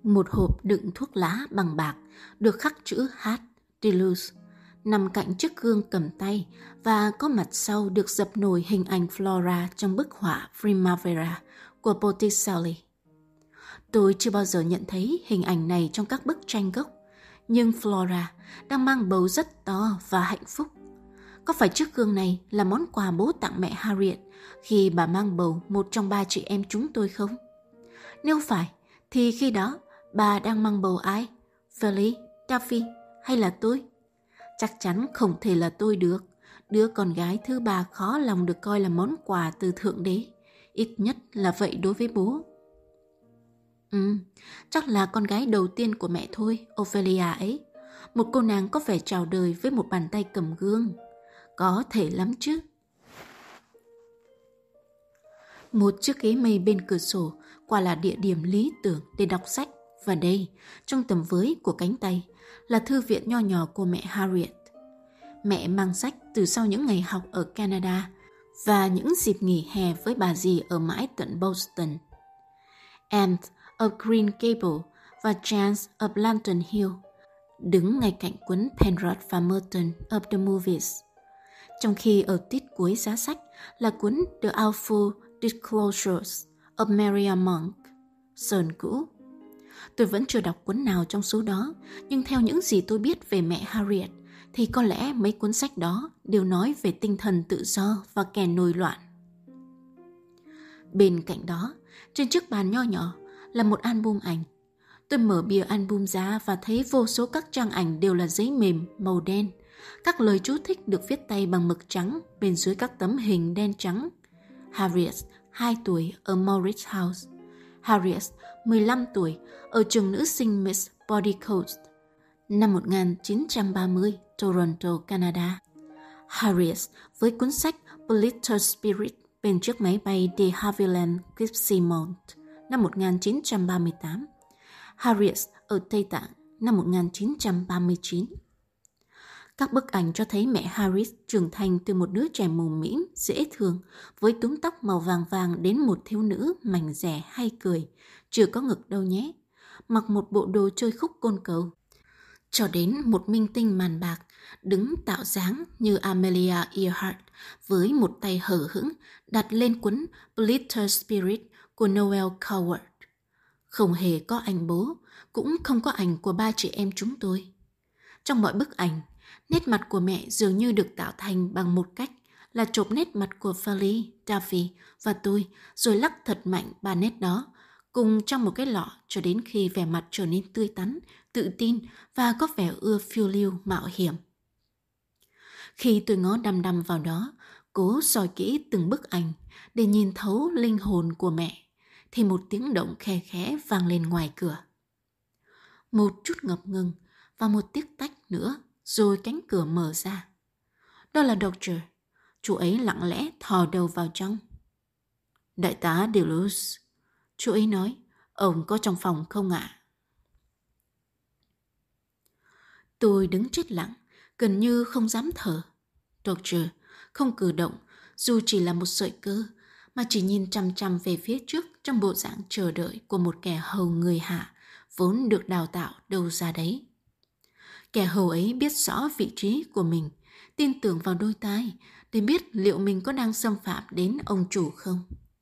Một hộp đựng thuốc lá bằng bạc được khắc chữ H. Deleuze nằm cạnh chiếc gương cầm tay và có mặt sau được dập nổi hình ảnh Flora trong bức họa Primavera của Botticelli. Tôi chưa bao giờ nhận thấy hình ảnh này trong các bức tranh gốc, nhưng Flora đang mang bầu rất to và hạnh phúc. Có phải chiếc gương này là món quà bố tặng mẹ Harriet khi bà mang bầu một trong 3 chị em chúng tôi không? Nếu phải, thì khi đó bà đang mang bầu ai? Philly, Duffy hay là tôi? Chắc chắn không thể là tôi được. Đứa con gái thứ 3 khó lòng được coi là món quà từ Thượng Đế. Ít nhất là vậy đối với bố. Chắc là con gái đầu tiên của mẹ thôi, Ophelia ấy. Một cô nàng có vẻ chào đời với một bàn tay cầm gương. Có thể lắm chứ. Một chiếc ghế mây bên cửa sổ quả là địa điểm lý tưởng để đọc sách. Và đây, trong tầm với của cánh tay, là thư viện nho nhỏ của mẹ Harriet. Mẹ mang sách từ sau những ngày học ở Canada và những dịp nghỉ hè với bà dì ở mãi tận Boston. Anne of Green Gable và Chance of Lantern Hill đứng ngay cạnh cuốn Penrod và Merton of the Movies. Trong khi ở tít cuối giá sách là cuốn The Awful Disclosures of Maria Monk, Sơn cũ. Tôi vẫn chưa đọc cuốn nào trong số đó, nhưng theo những gì tôi biết về mẹ Harriet, thì có lẽ mấy cuốn sách đó đều nói về tinh thần tự do và kẻ nổi loạn. Bên cạnh đó, trên chiếc bàn nho nhỏ là một album ảnh. Tôi mở bìa album ra và thấy vô số các trang ảnh đều là giấy mềm màu đen. Các lời chú thích được viết tay bằng mực trắng bên dưới các tấm hình đen trắng. Harriet, 2 tuổi ở Morris House. Harriet, 15 tuổi ở trường nữ sinh Miss Bodycote, năm 1930, Toronto, Canada. Harriet với cuốn sách Belittled Spirit bên chiếc máy bay de Havilland Gipsymont, năm 1938. Harriet ở Tây Tạng, năm 1939. Các bức ảnh cho thấy mẹ Harriet trưởng thành từ một đứa trẻ mồm mĩm, dễ thương, với túm tóc màu vàng vàng đến một thiếu nữ mảnh dẻ hay cười, chưa có ngực đâu nhé, mặc một bộ đồ chơi khúc côn cầu. Cho đến một minh tinh màn bạc, đứng tạo dáng như Amelia Earhart với một tay hở hững đặt lên cuốn Belittled Spirit của Noel Coward. Không hề có ảnh bố, cũng không có ảnh của 3 chị em chúng tôi. Trong mọi bức ảnh, nét mặt của mẹ dường như được tạo thành bằng một cách là chộp nét mặt của Philly, Duffy và tôi rồi lắc thật mạnh 3 nét đó, cùng trong một cái lọ cho đến khi vẻ mặt trở nên tươi tắn, tự tin và có vẻ ưa phiêu lưu mạo hiểm. Khi tôi ngó đăm đăm vào đó, cố soi kỹ từng bức ảnh để nhìn thấu linh hồn của mẹ, thì một tiếng động khe khẽ vang lên ngoài cửa. Một chút ngập ngừng và một tiếc tách nữa, rồi cánh cửa mở ra. Đó là Dr. Chú ấy lặng lẽ thò đầu vào trong. Đại tá Deleuze, chú ấy nói, ông có trong phòng không ạ? Tôi đứng chết lặng, gần như không dám thở. Dr. không cử động, dù chỉ là một sợi cơ, mà chỉ nhìn chằm chằm về phía trước trong bộ dạng chờ đợi của một kẻ hầu người hạ, vốn được đào tạo đâu ra đấy. Kẻ hầu ấy biết rõ vị trí của mình, tin tưởng vào đôi tai để biết liệu mình có đang xâm phạm đến ông chủ không.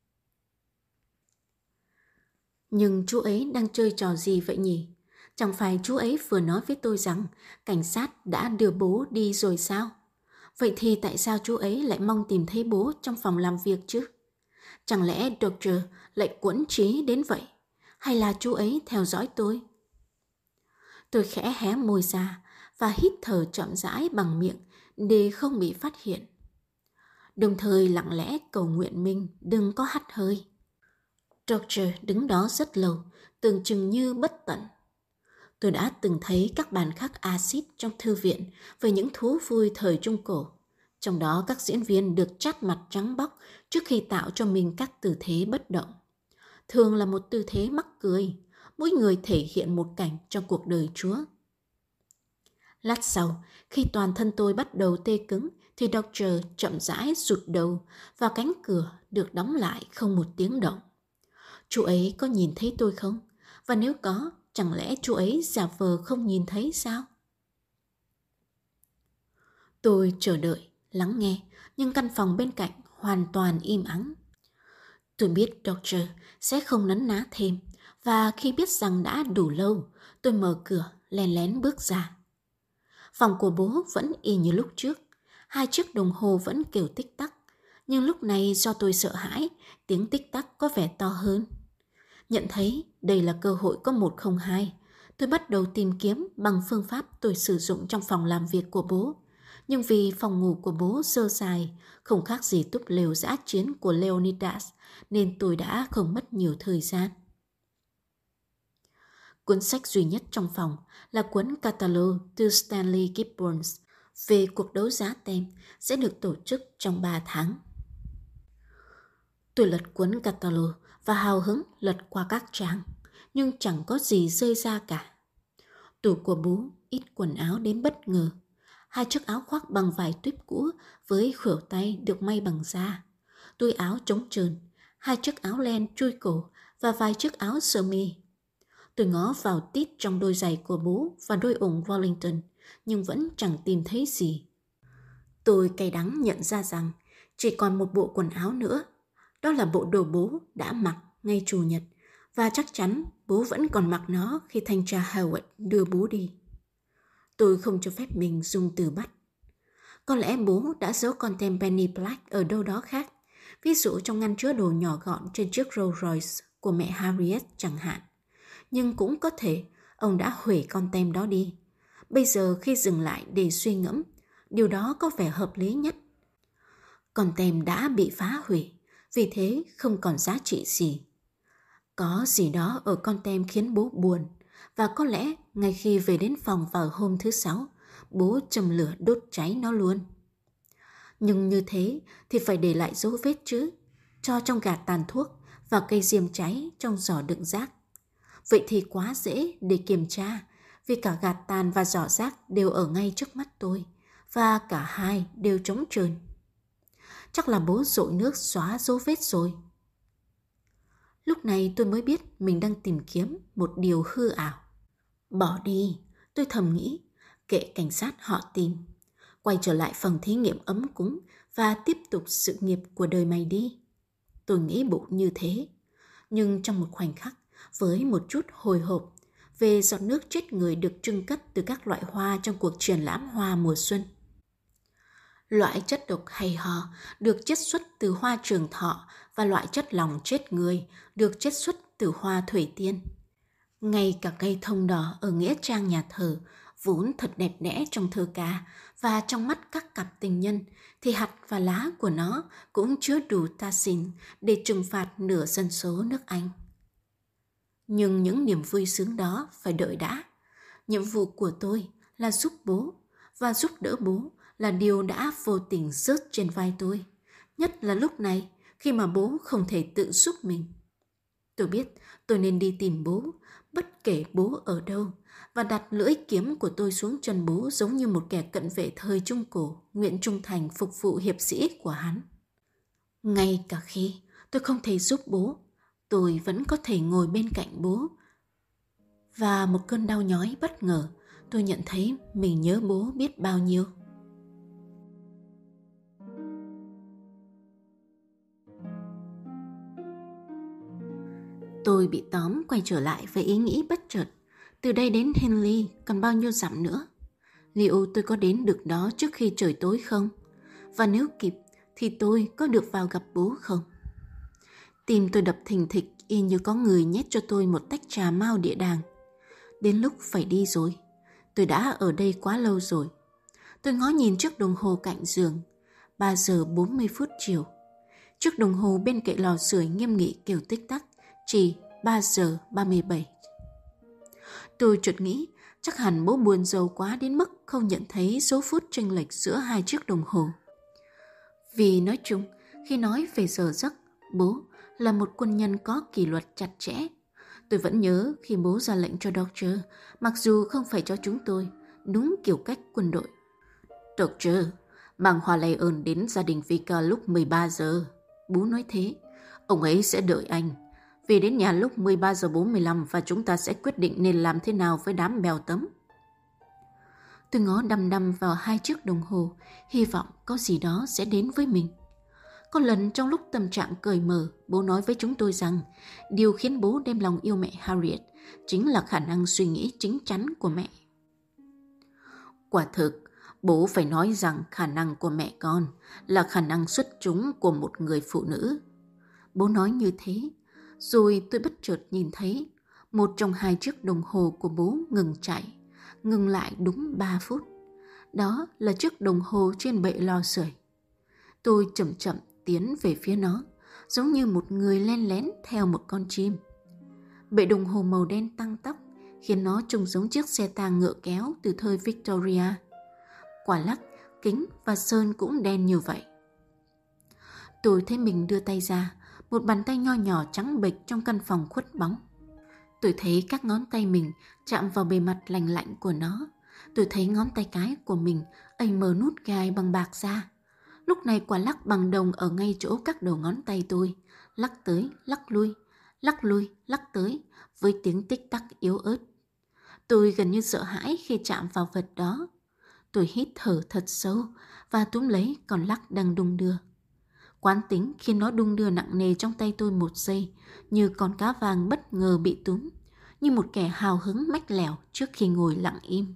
Nhưng chú ấy đang chơi trò gì vậy nhỉ? Chẳng phải chú ấy vừa nói với tôi rằng cảnh sát đã đưa bố đi rồi sao? Vậy thì tại sao chú ấy lại mong tìm thấy bố trong phòng làm việc chứ? Chẳng lẽ Dr. lại quẫn trí đến vậy? Hay là chú ấy theo dõi tôi? Tôi khẽ hé môi ra và hít thở chậm rãi bằng miệng để không bị phát hiện. Đồng thời lặng lẽ cầu nguyện mình đừng có hắt hơi. Dr. đứng đó rất lâu, tưởng chừng như bất tận. Tôi đã từng thấy các bàn khắc axit trong thư viện về những thú vui thời Trung Cổ. Trong đó các diễn viên được chát mặt trắng bóc trước khi tạo cho mình các tư thế bất động. Thường là một tư thế mắc cười, mỗi người thể hiện một cảnh trong cuộc đời Chúa. Lát sau, khi toàn thân tôi bắt đầu tê cứng, thì Dr. chậm rãi rụt đầu và cánh cửa được đóng lại không một tiếng động. Chú ấy có nhìn thấy tôi không? Và nếu có, chẳng lẽ chú ấy giả vờ không nhìn thấy sao? Tôi chờ đợi, lắng nghe, nhưng căn phòng bên cạnh hoàn toàn im ắng. Tôi biết Doctor sẽ không nấn ná thêm, và khi biết rằng đã đủ lâu, tôi mở cửa, lén lén bước ra. Phòng của bố vẫn y như lúc trước, 2 chiếc đồng hồ vẫn kêu tích tắc, nhưng lúc này do tôi sợ hãi, tiếng tích tắc có vẻ to hơn. Nhận thấy đây là cơ hội có 102, tôi bắt đầu tìm kiếm bằng phương pháp tôi sử dụng trong phòng làm việc của bố. Nhưng vì phòng ngủ của bố sơ sài, không khác gì túp lều dã chiến của Leonidas, nên tôi đã không mất nhiều thời gian. Cuốn sách duy nhất trong phòng là cuốn catalog từ Stanley Gibbons về cuộc đấu giá tem sẽ được tổ chức trong 3 tháng. Tôi lật cuốn catalog và hào hứng lật qua các trang, nhưng chẳng có gì rơi ra cả. Tủ của bố ít quần áo đến bất ngờ. 2 chiếc áo khoác bằng vải tuyếp cũ với khuỷu tay được may bằng da. Túi áo trống trơn, 2 chiếc áo len chui cổ và vài chiếc áo sơ mi. Tôi ngó vào tít trong đôi giày của bố và đôi ủng Wellington, nhưng vẫn chẳng tìm thấy gì. Tôi cay đắng nhận ra rằng chỉ còn một bộ quần áo nữa. Đó là bộ đồ bố đã mặc ngay Chủ nhật, và chắc chắn bố vẫn còn mặc nó khi thanh tra Howard đưa bố đi. Tôi không cho phép mình dùng từ bắt. Có lẽ bố đã giấu con tem Penny Black ở đâu đó khác, ví dụ trong ngăn chứa đồ nhỏ gọn trên chiếc Rolls Royce của mẹ Harriet chẳng hạn. Nhưng cũng có thể ông đã hủy con tem đó đi. Bây giờ khi dừng lại để suy ngẫm, điều đó có vẻ hợp lý nhất. Con tem đã bị phá hủy, vì thế không còn giá trị gì. Có gì đó ở con tem khiến bố buồn, và có lẽ ngay khi về đến phòng vào hôm thứ 6, bố châm lửa đốt cháy nó luôn. Nhưng như thế thì phải để lại dấu vết chứ, cho trong gạt tàn thuốc và cây diêm cháy trong giỏ đựng rác. Vậy thì quá dễ để kiểm tra, vì cả gạt tàn và giỏ rác đều ở ngay trước mắt tôi, và cả hai đều trống trơn. Chắc là bố dội nước xóa dấu vết rồi. Lúc này tôi mới biết mình đang tìm kiếm một điều hư ảo. Bỏ đi, tôi thầm nghĩ, kệ cảnh sát họ tìm. Quay trở lại phòng thí nghiệm ấm cúng và tiếp tục sự nghiệp của đời mày đi. Tôi nghĩ bụng như thế. Nhưng trong một khoảnh khắc, với một chút hồi hộp về giọt nước chết người được trưng cất từ các loại hoa trong cuộc triển lãm hoa mùa xuân. Loại chất độc hay ho được chiết xuất từ hoa trường thọ và loại chất lỏng chết người được chiết xuất từ hoa thủy tiên. Ngay cả cây thông đỏ ở nghĩa trang nhà thờ vốn thật đẹp đẽ trong thơ ca và trong mắt các cặp tình nhân, thì hạt và lá của nó cũng chứa đủ taxin để trừng phạt nửa dân số nước Anh. Nhưng những niềm vui sướng đó phải đợi đã. Nhiệm vụ của tôi là giúp bố, và giúp đỡ bố là điều đã vô tình rớt trên vai tôi, nhất là lúc này khi mà bố không thể tự giúp mình. Tôi biết tôi nên đi tìm bố, bất kể bố ở đâu, và đặt lưỡi kiếm của tôi xuống chân bố giống như một kẻ cận vệ thời Trung Cổ nguyện trung thành phục vụ hiệp sĩ của hắn. Ngay cả khi tôi không thể giúp bố, tôi vẫn có thể ngồi bên cạnh bố. Và một cơn đau nhói bất ngờ, tôi nhận thấy mình nhớ bố biết bao nhiêu. Tôi bị tóm quay trở lại với ý nghĩ bất chợt. Từ đây đến Henley còn bao nhiêu dặm nữa? Liệu tôi có đến được đó trước khi trời tối không? Và nếu kịp thì tôi có được vào gặp bố không? Tim tôi đập thình thịch y như có người nhét cho tôi một tách trà mao địa đàng. Đến lúc phải đi rồi. Tôi đã ở đây quá lâu rồi. Tôi ngó nhìn chiếc đồng hồ cạnh giường. 3 giờ 40 phút chiều. Chiếc đồng hồ bên cạnh lò sưởi nghiêm nghị kêu tích tắc. Chỉ 3 giờ 37. Tôi chợt nghĩ chắc hẳn bố buồn rầu quá đến mức không nhận thấy số phút chênh lệch giữa 2 chiếc đồng hồ. Vì nói chung, khi nói về giờ giấc, bố là một quân nhân có kỷ luật chặt chẽ. Tôi vẫn nhớ khi bố ra lệnh cho Doctor, mặc dù không phải cho chúng tôi, đúng kiểu cách quân đội. Doctor, mang hoa lây ơn đến gia đình Vika lúc 13 giờ. Bố nói thế, ông ấy sẽ đợi anh. Về đến nhà lúc 13 giờ 45 và chúng ta sẽ quyết định nên làm thế nào với đám bèo tấm. Tôi ngó đăm đăm vào 2 chiếc đồng hồ, hy vọng có gì đó sẽ đến với mình. Có lần trong lúc tâm trạng cởi mở, bố nói với chúng tôi rằng điều khiến bố đem lòng yêu mẹ Harriet chính là khả năng suy nghĩ chín chắn của mẹ. Quả thực, bố phải nói rằng khả năng của mẹ con là khả năng xuất chúng của một người phụ nữ. Bố nói như thế, rồi tôi bất chợt nhìn thấy một trong 2 chiếc đồng hồ của bố ngừng chạy, ngừng lại đúng 3 phút. Đó là chiếc đồng hồ trên bệ lò sưởi. Tôi chậm chậm tiến về phía nó, giống như một người len lén theo một con chim. Bệ đồng hồ màu đen tăng tốc khiến nó trông giống chiếc xe tang ngựa kéo từ thời Victoria. Quả lắc, kính và sơn cũng đen như vậy. Tôi thấy mình đưa tay ra, một bàn tay nho nhỏ trắng bệch trong căn phòng khuất bóng. Tôi thấy các ngón tay mình chạm vào bề mặt lành lạnh của nó. Tôi thấy ngón tay cái của mình ây mở nút gai bằng bạc ra. Lúc này quả lắc bằng đồng ở ngay chỗ các đầu ngón tay tôi, lắc tới, lắc lui, lắc tới, với tiếng tích tắc yếu ớt. Tôi gần như sợ hãi khi chạm vào vật đó. Tôi hít thở thật sâu và túm lấy con lắc đang đung đưa. Quán tính khiến nó đung đưa nặng nề trong tay tôi 1 giây, như con cá vàng bất ngờ bị túm, như một kẻ hào hứng mách lẻo trước khi ngồi lặng im.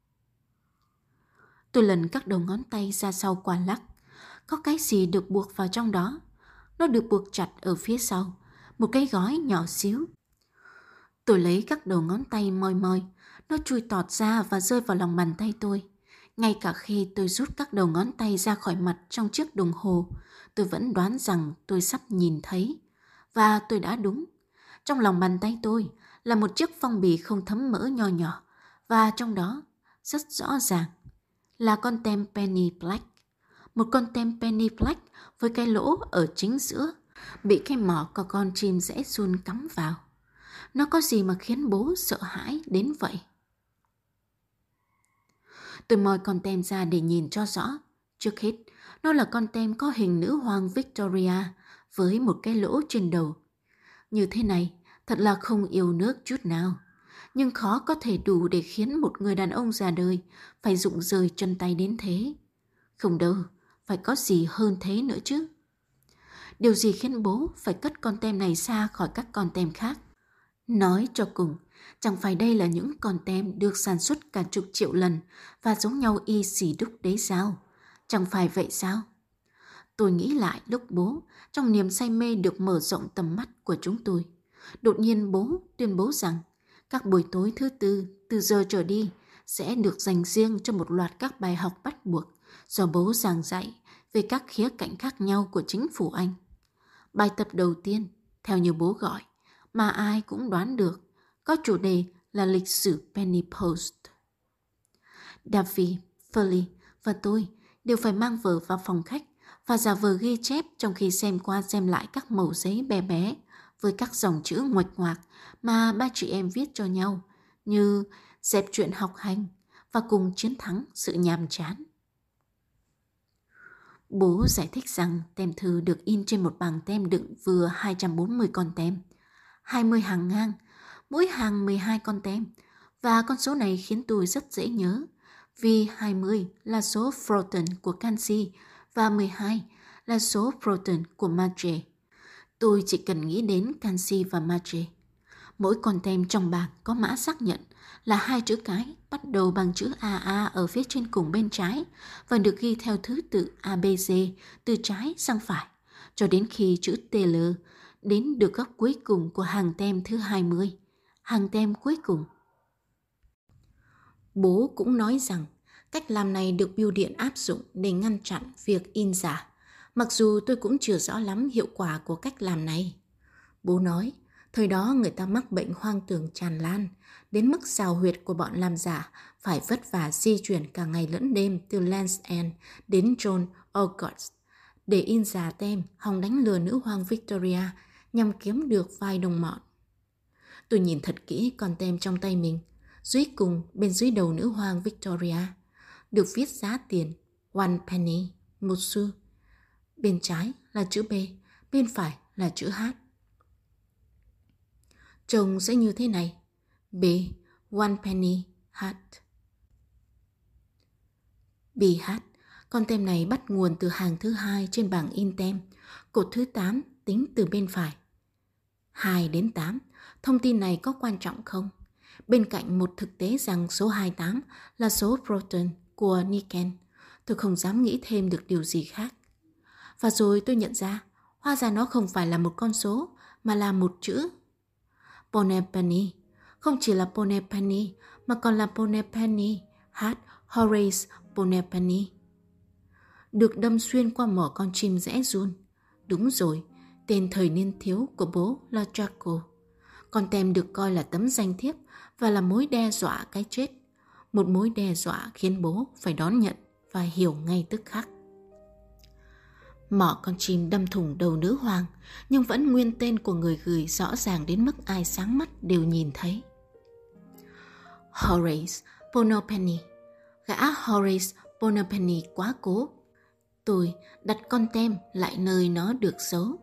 Tôi lần các đầu ngón tay ra sau quả lắc. Có cái gì được buộc vào trong đó. Nó được buộc chặt ở phía sau, một cái gói nhỏ xíu. Tôi lấy các đầu ngón tay moi moi, nó chui tọt ra và rơi vào lòng bàn tay tôi. Ngay cả khi tôi rút các đầu ngón tay ra khỏi mặt trong chiếc đồng hồ, tôi vẫn đoán rằng tôi sắp nhìn thấy. Và tôi đã đúng. Trong lòng bàn tay tôi là một chiếc phong bì không thấm mỡ nho nhỏ, và trong đó rất rõ ràng là con tem Penny Black. Một con tem Penny Black với cái lỗ ở chính giữa, bị cái mỏ của con chim rẽ giun cắm vào. Nó có gì mà khiến bố sợ hãi đến vậy? Tôi moi con tem ra để nhìn cho rõ. Trước hết, nó là con tem có hình nữ hoàng Victoria với một cái lỗ trên đầu. Như thế này, thật là không yêu nước chút nào. Nhưng khó có thể đủ để khiến một người đàn ông già đời phải rụng rời chân tay đến thế. Không đâu, phải có gì hơn thế nữa chứ. Điều gì khiến bố phải cất con tem này xa khỏi các con tem khác? Nói cho cùng, chẳng phải đây là những con tem được sản xuất cả chục triệu lần và giống nhau y xì đúc đấy sao? Chẳng phải vậy sao? Tôi nghĩ lại lúc bố, trong niềm say mê được mở rộng tầm mắt của chúng tôi. Đột nhiên bố tuyên bố rằng các buổi tối thứ Tư từ giờ trở đi sẽ được dành riêng cho một loạt các bài học bắt buộc do bố giảng dạy về các khía cạnh khác nhau của chính phủ Anh. Bài tập đầu tiên, theo như bố gọi, mà ai cũng đoán được, có chủ đề là lịch sử Penny Post. Davy, Foley và tôi đều phải mang vở vào phòng khách và giả vờ ghi chép trong khi xem qua xem lại các mẩu giấy bé bé với các dòng chữ nguệch ngoạc mà ba chị em viết cho nhau, như dẹp chuyện học hành và cùng chiến thắng sự nhàm chán. Bố giải thích rằng tem thư được in trên một bảng tem đựng vừa 240 con tem, 20 hàng ngang, mỗi hàng 12 con tem, và con số này khiến tôi rất dễ nhớ, vì 20 là số proton của canxi và 12 là số proton của magie. Tôi chỉ cần nghĩ đến canxi và magie. Mỗi con tem trong bảng có mã xác nhận là 2 chữ cái bắt đầu bằng chữ AA ở phía trên cùng bên trái và được ghi theo thứ tự ABC từ trái sang phải cho đến khi chữ TL đến được góc cuối cùng của hàng tem thứ 20, hàng tem cuối cùng. Bố cũng nói rằng cách làm này được bưu điện áp dụng để ngăn chặn việc in giả, mặc dù tôi cũng chưa rõ lắm hiệu quả của cách làm này. Bố nói, thời đó người ta mắc bệnh hoang tưởng tràn lan, đến mức xào huyệt của bọn làm giả phải vất vả di chuyển cả ngày lẫn đêm từ Land's End đến John August để in giả tem hòng đánh lừa nữ hoàng Victoria nhằm kiếm được vài đồng mọn. Tôi nhìn thật kỹ con tem trong tay mình, dưới cùng bên dưới đầu nữ hoàng Victoria, được viết giá tiền one penny, 1 xu. Bên trái là chữ B, bên phải là chữ H. Trông sẽ như thế này. B. One penny hat. BH. Con tem này bắt nguồn từ hàng thứ 2 trên bảng in tem. Cột thứ 8 tính từ bên phải. 2 đến 8. Thông tin này có quan trọng không? Bên cạnh một thực tế rằng số 28 là số proton của Niken, tôi không dám nghĩ thêm được điều gì khác. Và rồi tôi nhận ra, hóa ra nó không phải là một con số, mà là một chữ. Ponepenny. Không chỉ là Ponepenny, mà còn là Ponepenny hat Horace Ponepenny. Được đâm xuyên qua mỏ con chim rẽ run. Đúng rồi, tên thời niên thiếu của bố là Draco. Con tem được coi là tấm danh thiếp và là mối đe dọa cái chết. Một mối đe dọa khiến bố phải đón nhận và hiểu ngay tức khắc. Mỏ con chim đâm thủng đầu nữ hoàng, nhưng vẫn nguyên tên của người gửi rõ ràng đến mức ai sáng mắt đều nhìn thấy. Horace Ponepenny. Gã Horace Ponepenny quá cố. Tôi đặt con tem lại nơi nó được giấu.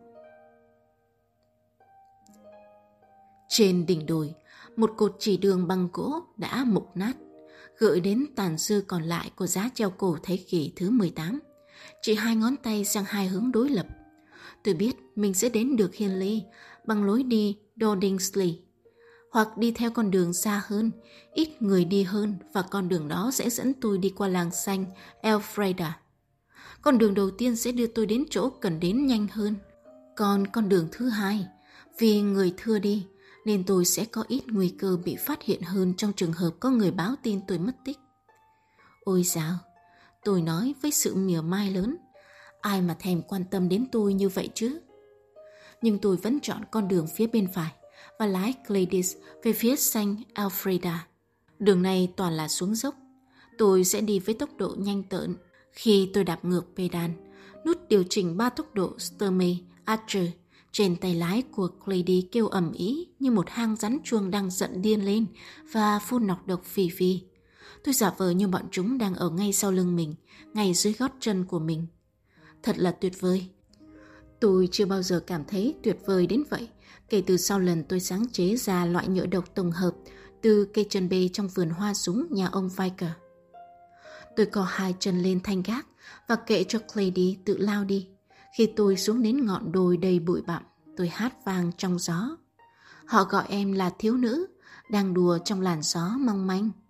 Trên đỉnh đồi, một cột chỉ đường bằng gỗ đã mục nát, gợi đến tàn dư còn lại của giá treo cổ thế kỷ thứ 18. Chỉ 2 ngón tay sang 2 hướng đối lập. Tôi biết mình sẽ đến được Henley bằng lối đi Dodingsley, hoặc đi theo con đường xa hơn, ít người đi hơn, và con đường đó sẽ dẫn tôi đi qua làng xanh Elfreda. Con đường đầu tiên sẽ đưa tôi đến chỗ cần đến nhanh hơn. Còn con đường thứ 2, vì người thưa đi, nên tôi sẽ có ít nguy cơ bị phát hiện hơn trong trường hợp có người báo tin tôi mất tích. Ôi dào, tôi nói với sự mỉa mai lớn, ai mà thèm quan tâm đến tôi như vậy chứ? Nhưng tôi vẫn chọn con đường phía bên phải và lái Gladys về phía xanh Elfreda. Đường này toàn là xuống dốc. Tôi sẽ đi với tốc độ nhanh tợn. Khi tôi đạp ngược pedal, nút điều chỉnh 3 tốc độ Sturmey Archer trên tay lái của Clady kêu ầm ĩ như một hang rắn chuông đang giận điên lên và phun nọc độc phì phì. Tôi giả vờ như bọn chúng đang ở ngay sau lưng mình, ngay dưới gót chân của mình. Thật là tuyệt vời. Tôi chưa bao giờ cảm thấy tuyệt vời đến vậy kể từ sau lần tôi sáng chế ra loại nhựa độc tổng hợp từ cây chân bê trong vườn hoa súng nhà ông Vicker. Tôi cò 2 chân lên thanh gác và kệ cho Clady tự lao đi. Khi tôi xuống đến ngọn đồi đầy bụi bặm, tôi hát vang trong gió. Họ gọi em là thiếu nữ, đang đùa trong làn gió mong manh.